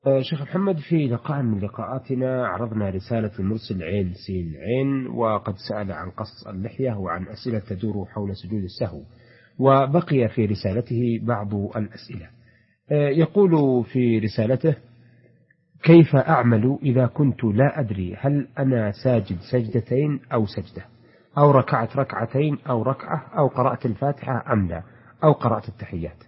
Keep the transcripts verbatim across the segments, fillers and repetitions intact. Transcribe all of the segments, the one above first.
آه، شيخ محمد، في لقاء من لقاءاتنا عرضنا رسالة المرسل عين سين عين، وقد سأل عن قص اللحية وعن أسئلة تدور حول سجود السهو، وبقي في رسالته بعض الأسئلة. آه، يقول في رسالته: كيف أعمل إذا كنت لا أدري هل أنا ساجد سجدتين أو سجدة، أو ركعت ركعتين أو ركعة، أو قرأت الفاتحة أم لا، أو قرأت التحيات؟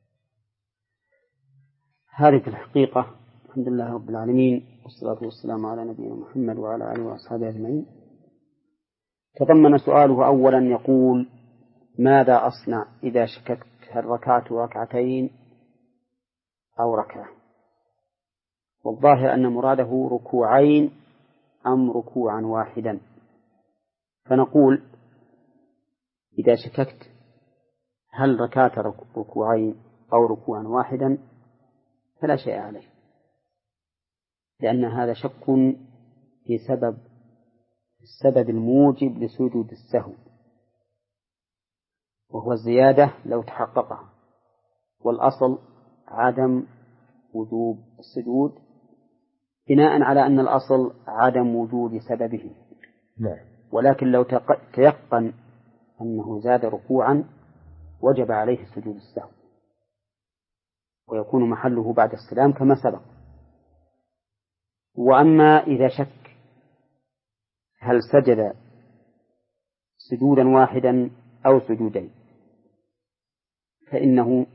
هذه في الحقيقة الحمد لله رب العالمين، والصلاة والسلام على نبينا محمد وعلى آله وأصحابه أجمعين. تضمن سؤاله أولا يقول: ماذا أصنع إذا شككت هل ركعت ركعتين أو ركعة؟ والظاهر أن مراده ركوعين أم ركوعا واحدا، فنقول: إذا شككت هل ركعت ركوعين أو ركوعا واحدا فلا شيء عليه، لأن هذا شك في سبب السبب الموجب لسجود السهو، وهو الزيادة لو تحققها، والأصل عدم وجوب السجود بناء على أن الأصل عدم وجود سببه. نعم. ولكن لو تيقن أنه زاد ركوعا وجب عليه سجود السهو، ويكون محله بعد السلام كما سبق. وأما إذا شك هل سجد سجودا واحدا أو سجودين فإنه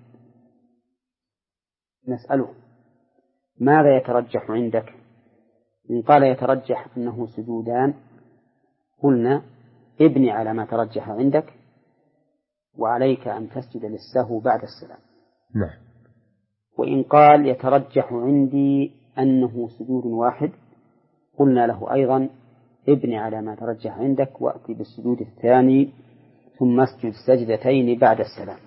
نسأله: ماذا يترجح عندك؟ إن قال يترجح أنه سجودان قلنا: ابني على ما ترجح عندك، وعليك أن تسجد للسهو بعد السلام. نعم. وإن قال يترجح عندي أنه سجود واحد قلنا له أيضا: ابني على ما ترجح عندك وأتي بالسجود الثاني ثم اسجد سجدتين بعد السلام.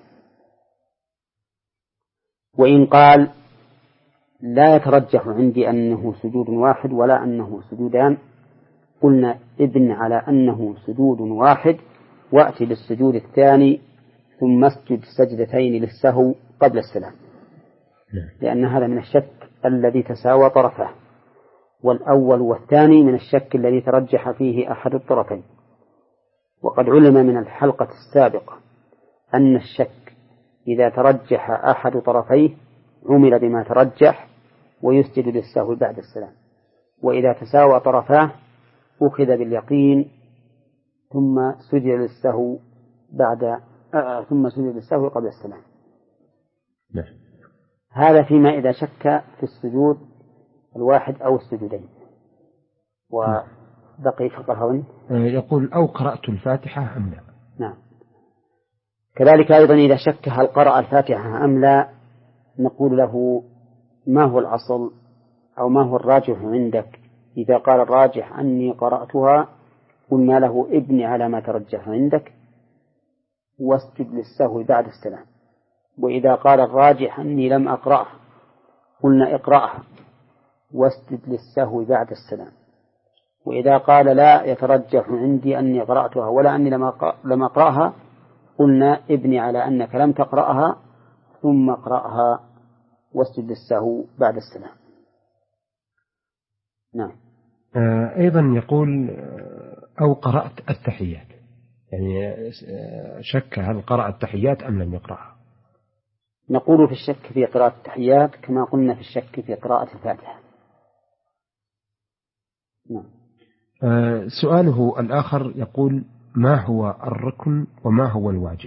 وإن قال لا يترجح عندي أنه سجود واحد ولا أنه سجودان قلنا: ابن على أنه سجود واحد وأتي بالسجود الثاني ثم اسجد سجدتين للسهو قبل السلام، لأن هذا من الشك الذي تساوى طرفه، والأول والثاني من الشك الذي ترجح فيه أحد الطرفين. وقد علم من الحلقة السابقة أن الشك إذا ترجح أحد طرفيه عمل بما ترجح ويسجد للسهو بعد السلام، وإذا تساوى طرفاه أخذ باليقين ثم سجد للسهو بعد آه ثم سجد للسهو قبل السلام. نعم. هذا فيما إذا شك في السجود الواحد أو السجودين. وبقي فقه يقول: أو قرأت الفاتحة أم لا. نعم. كذلك أيضا إذا شك هل قرأ الفاتحة أم لا نقول له: ما هو الأصل أو ما هو الراجح عندك؟ إذا قال الراجح أني قرأتها قلنا له: ابني على ما ترجح عندك واسجد للسهو بعد السلام. وإذا قال الراجح أني لم أقرأها قلنا: اقرأها واسجد للسهو بعد السلام. وإذا قال لا يترجح عندي أني قرأتها ولا أني لم أقرأها قلنا: ابني على أنك لم تقرأها ثم اقرأها واسجد للسهو بعد السلام. نعم. أيضا يقول: أو قرأت التحيات، يعني شك هل قرأ التحيات أم لم يقرأها. نقول في الشك في قراءة التحيات كما قلنا في الشك في قراءة الفاتحة. نعم. سؤاله الآخر يقول: ما هو الركن وما هو الواجب؟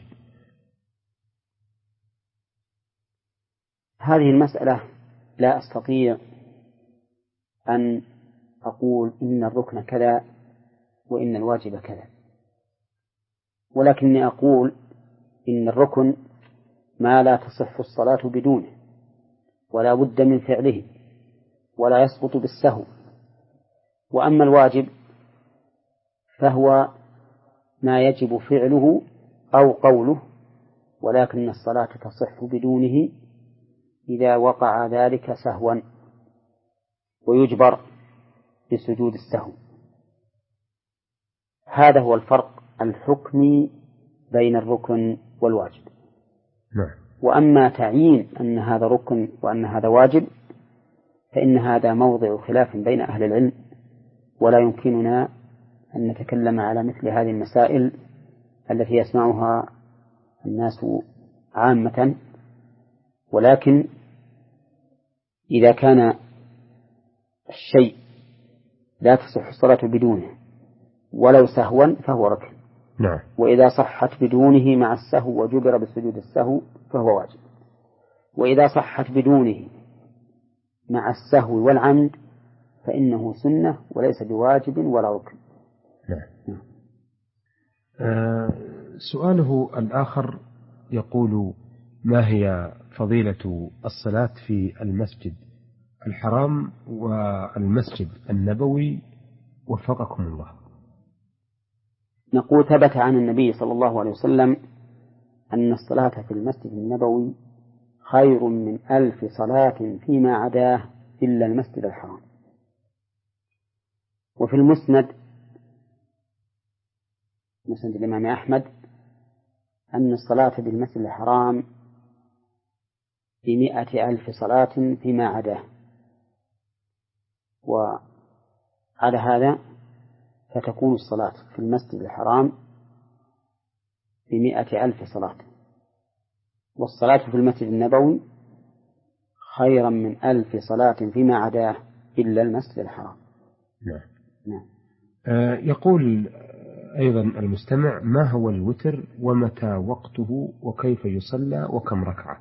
هذه المسألة لا أستطيع أن أقول إن الركن كذا وإن الواجب كذا، ولكني أقول إن الركن ما لا تصح الصلاة بدونه ولا بد من فعله ولا يسقط بالسهو. وأما الواجب فهو ما يجب فعله أو قوله، ولكن الصلاة تصح بدونه إذا وقع ذلك سهوا ويجبر بسجود السهو. هذا هو الفرق الحكمي بين الركن والواجب. نعم. وأما تعيين أن هذا ركن وأن هذا واجب فإن هذا موضع خلاف بين أهل العلم، ولا يمكننا أن نتكلم على مثل هذه المسائل التي يسمعها الناس عامة. ولكن إذا كان الشيء لا تصح الصلاة بدونه ولو سهوا فهو ركن. نعم. وإذا صحت بدونه مع السهو وجبر بسجود السهو فهو واجب. وإذا صحت بدونه مع السهو والعمد فإنه سنة وليس بواجب ولا ركن. نعم. آه سؤاله الآخر يقول: ما هي فضيلة الصلاة في المسجد الحرام والمسجد النبوي وفقكم الله؟ نقول: ثبت عن النبي صلى الله عليه وسلم أن الصلاة في المسجد النبوي خير من ألف صلاة فيما عداه إلا المسجد الحرام. وفي المسند مسند الإمام أحمد أن الصلاة بالمسجد الحرام بمئة ألف صلاة فيما عداه. وعلى هذا فتكون الصلاة في المسجد الحرام بمئة ألف صلاة، والصلاة في المسجد النبوي خيرا من ألف صلاة فيما عداه إلا المسجد الحرام. نعم. نعم. آه يقول أيضا المستمع: ما هو الوتر ومتى وقته وكيف يصلى وكم ركعة؟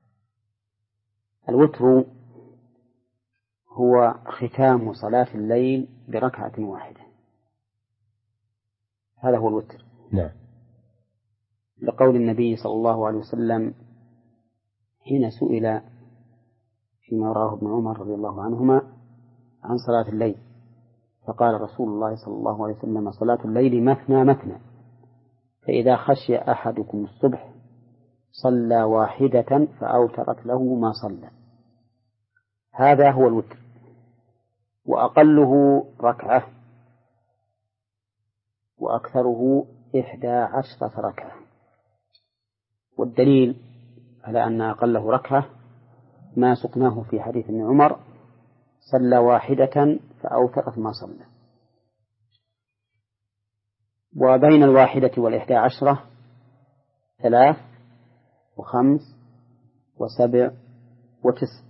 الوتر هو ختام صلاة الليل بركعة واحدة، هذا هو الوتر. نعم. لقول النبي صلى الله عليه وسلم حين سئل فيما رواه ابن عمر رضي الله عنهما عن صلاة الليل، فقال رسول الله صلى الله عليه وسلم: صلاة الليل مثنى مثنى، فإذا خشي أحدكم الصبح صلى واحدة فأوترت له ما صلى. هذا هو الوتر، وأقله ركعة وأكثره إحدى عشرة ركعة. والدليل على أن أقله ركعة ما سقناه في حديث ابن عمر: صلى واحدة فأوترت ما صلى. وبين الواحدة والإحدى عشرة ثلاث وخمس وسبع وتسع.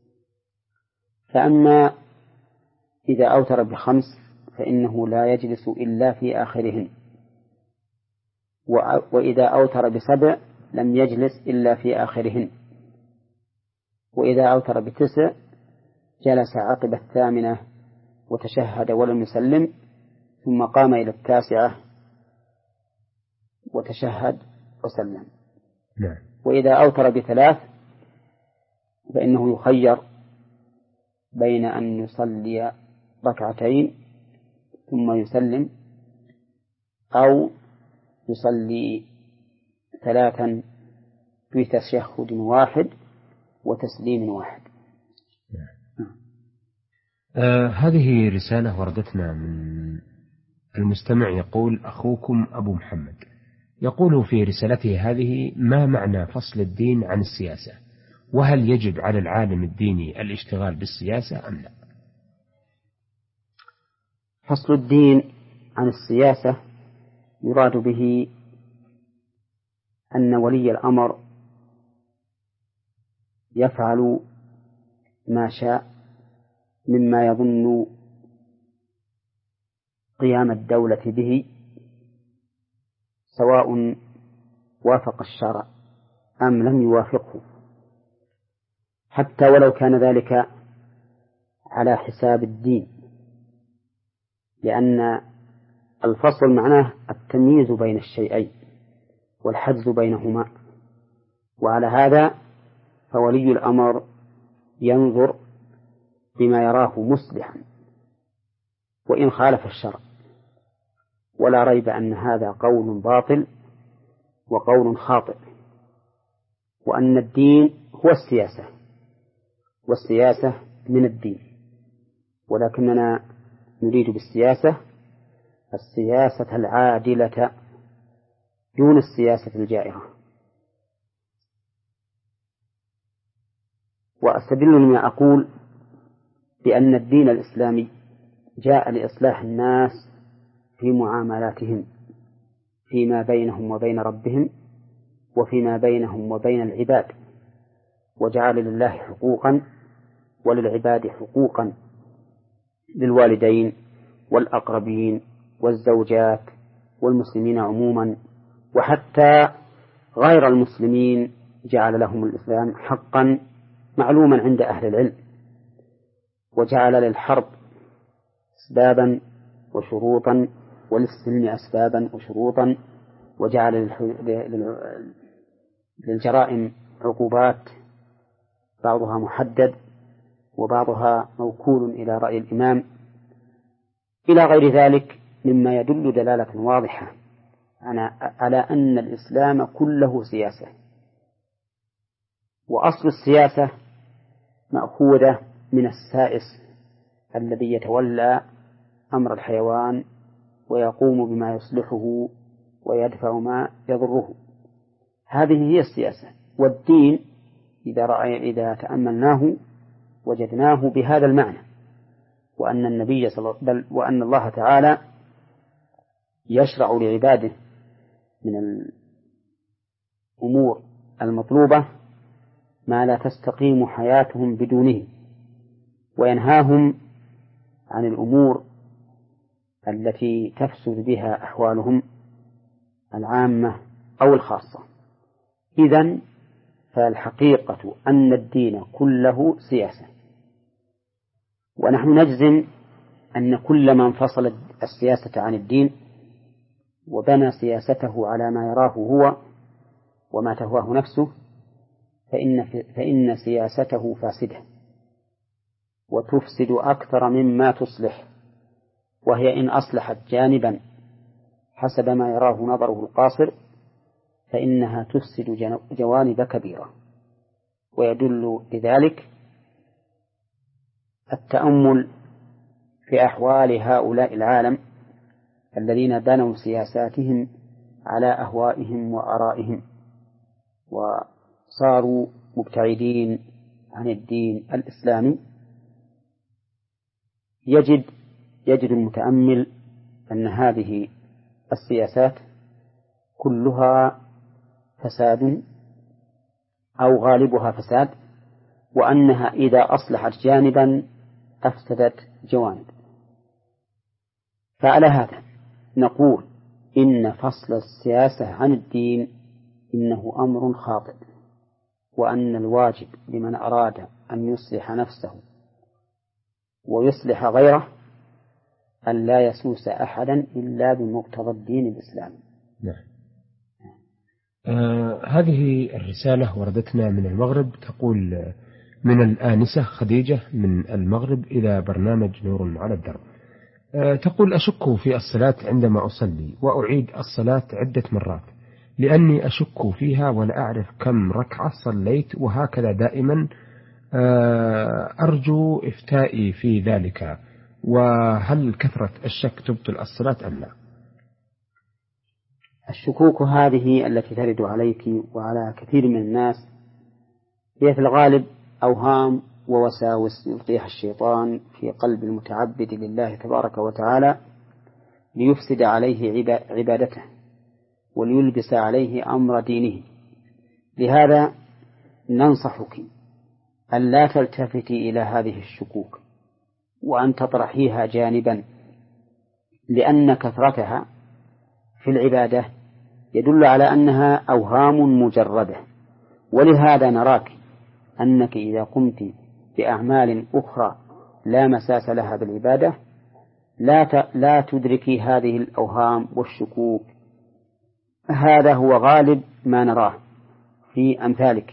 فأما إذا أوتر بخمس فإنه لا يجلس إلا في آخرهن، وإذا أوتر بسبع لم يجلس إلا في آخرهن، وإذا أوتر بتسع جلس عقب الثامنة وتشهد ولم يسلم، ثم قام إلى التاسعة وتشهد وسلم. نعم. وإذا أوتر بثلاث فإنه يخير بين أن يصلي ركعتين ثم يسلم، أو يصلي ثلاثا في تشهد واحد وتسليم واحد. آه هذه رسالة وردتنا من المستمع يقول: أخوكم أبو محمد، يقول في رسالته هذه: ما معنى فصل الدين عن السياسة؟ وهل يجب على العالم الديني الاشتغال بالسياسة أم لا؟ فصل الدين عن السياسة يراد به أن ولي الأمر يفعل ما شاء مما يظن قيام الدولة به، سواء وافق الشرع أم لم يوافقه، حتى ولو كان ذلك على حساب الدين، لأن الفصل معناه التمييز بين الشيئين والحجز بينهما. وعلى هذا فولي الأمر ينظر بما يراه مصلحا وإن خالف الشرع، ولا ريب أن هذا قول باطل وقول خاطئ، وأن الدين هو السياسة والسياسة من الدين، ولكننا نريد بالسياسة السياسة العادلة دون السياسة الجائرة. وأستدل لما أقول بأن الدين الإسلامي جاء لإصلاح الناس في معاملاتهم فيما بينهم وبين ربهم وفيما بينهم وبين العباد، وجعل لله حقوقا وللعباد حقوقا، للوالدين والأقربين والزوجات والمسلمين عموما، وحتى غير المسلمين جعل لهم الإسلام حقا معلوما عند أهل العلم، وجعل للحرب أسبابا وشروطا وللسلم أسبابا وشروطا، وجعل للجرائم عقوبات بعضها محدد وبعضها موكول إلى رأي الإمام، إلى غير ذلك مما يدل دلالة واضحة على أن الإسلام كله سياسة. وأصل السياسة مأخوذة من السائس الذي يتولى أمر الحيوان ويقوم بما يصلحه ويدفع ما يضره، هذه هي السياسة. والدين إذا رأي إذا تأملناه وجدناه بهذا المعنى، وأن النبي صلى بل وأن الله تعالى يشرع لعباده من الأمور المطلوبة ما لا تستقيم حياتهم بدونه، وينهاهم عن الأمور التي تفسد بها أحوالهم العامة أو الخاصة. إذن فالحقيقة أن الدين كله سياسة، ونحن نجزم أن كل من فصل السياسة عن الدين وبنى سياسته على ما يراه هو وما تهواه نفسه فإن, فإن سياسته فاسدة وتفسد أكثر مما تصلح، وهي إن أصلحت جانبا حسب ما يراه نظره القاصر فإنها تفسد جوانب كبيرة. ويدل لذلك التأمل في أحوال هؤلاء العالم الذين بنوا سياساتهم على أهوائهم وآرائهم وصاروا مبتعدين عن الدين الإسلامي. يجد يجد المتأمل أن هذه السياسات كلها فساد أو غالبها فساد، وأنها إذا أصلحت جانبا أفسدت جوانب. فعلى هذا نقول إن فصل السياسة عن الدين إنه أمر خاطئ، وأن الواجب لمن أراد أن يصلح نفسه ويصلح غيره أن لا يسوس أحدا إلا بمقتضى الدين الإسلامي. نعم. آه هذه الرسالة وردتنا من المغرب، تقول من الآنسة خديجة من المغرب إلى برنامج نور على الدرب. آه تقول أشك في الصلاة عندما أصلي وأعيد الصلاة عدة مرات لأني أشك فيها ولا أعرف كم ركعة صليت، وهكذا دائما. آه أرجو إفتائي في ذلك، وهل كثرة الشك تبطل الصلاة أم لا؟ الشكوك هذه التي ترد عليك وعلى كثير من الناس هي في الغالب أوهام ووساوس يلقيها الشيطان في قلب المتعبد لله تبارك وتعالى ليفسد عليه عبادته وليلبس عليه أمر دينه. لهذا ننصحك أن لا تلتفتي إلى هذه الشكوك وأن تطرحيها جانبا، لأن كثرتها في العبادة يدل على أنها أوهام مجردة. ولهذا نراك أنك إذا قمت بأعمال أخرى لا مساس لها بالعبادة لا لا تدركي هذه الأوهام والشكوك. هذا هو غالب ما نراه في أمثالك.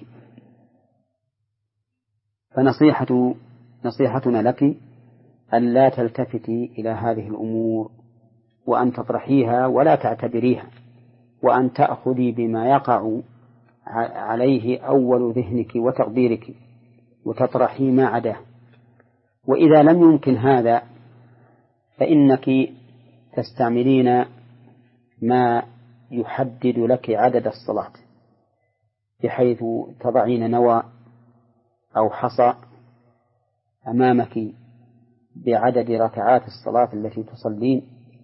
فنصيحة نصيحتنا لك أن لا تلتفتي إلى هذه الأمور، وأن تطرحيها ولا تعتبريها، وأن تأخذي بما يقع عليه أول ذهنك وتقديرك وتطرحي ما عداه. وإذا لم يمكن هذا فإنك تستعملين ما يحدد لك عدد الصلاة، بحيث تضعين نوى أو حصى أمامك بعدد ركعات الصلاة التي تصلين.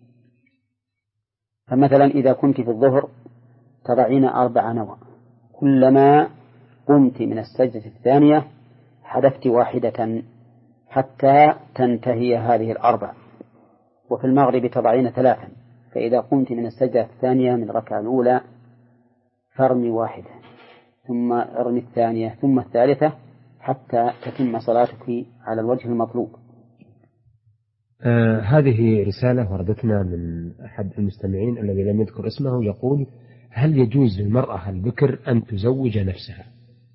فمثلا إذا كنت في الظهر تضعين أربع نوى، كلما قمت من السجدة الثانية حذفت واحدة حتى تنتهي هذه الأربع. وفي المغرب تضعين ثلاثا، فإذا قمت من السجدة الثانية من الركعة الأولى فارمي واحدة، ثم ارمي الثانية، ثم الثالثة، حتى تتم صلاتك على الوجه المطلوب. آه هذه رسالة وردتنا من أحد المستمعين الذي لم يذكر اسمه، يقول: هل يجوز للمرأة البكر أن تزوج نفسها؟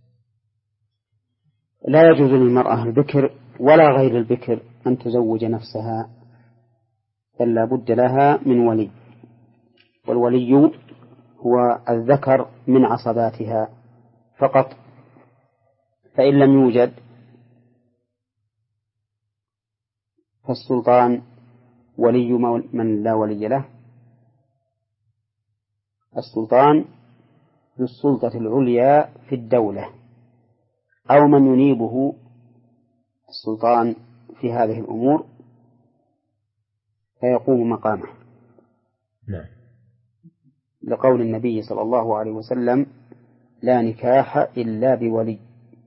لا يجوز للمرأة البكر ولا غير البكر أن تزوج نفسها، بل لا بد لها من ولي، والولي هو الذكر من عصباتها فقط. فإن لم يوجد فالسلطان ولي من لا ولي له. السلطان ذو السلطة العليا في الدولة، أو من ينيبه السلطان في هذه الأمور فيقوم مقامه. نعم. لقول النبي صلى الله عليه وسلم: لا نكاح إلا بولي.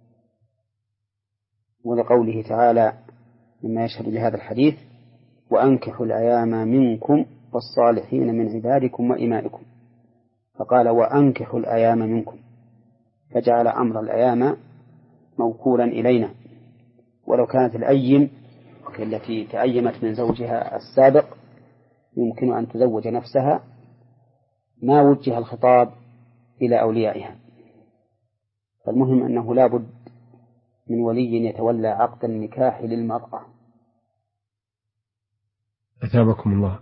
ولقوله تعالى مما يشهد لهذا الحديث: وأنكحوا الأيام منكم والصالحين من عبادكم وإمائكم، فقال: وأنكحوا الأيام منكم، فجعل أمر الأيام موكولا إلينا. ولو كانت الأيم التي تأيمت من زوجها السابق يمكن أن تزوج نفسها ما وجه الخطاب إلى أوليائها. فالمهم أنه لا بد من ولي يتولى عقد النكاح للمرأة. أثابكم الله.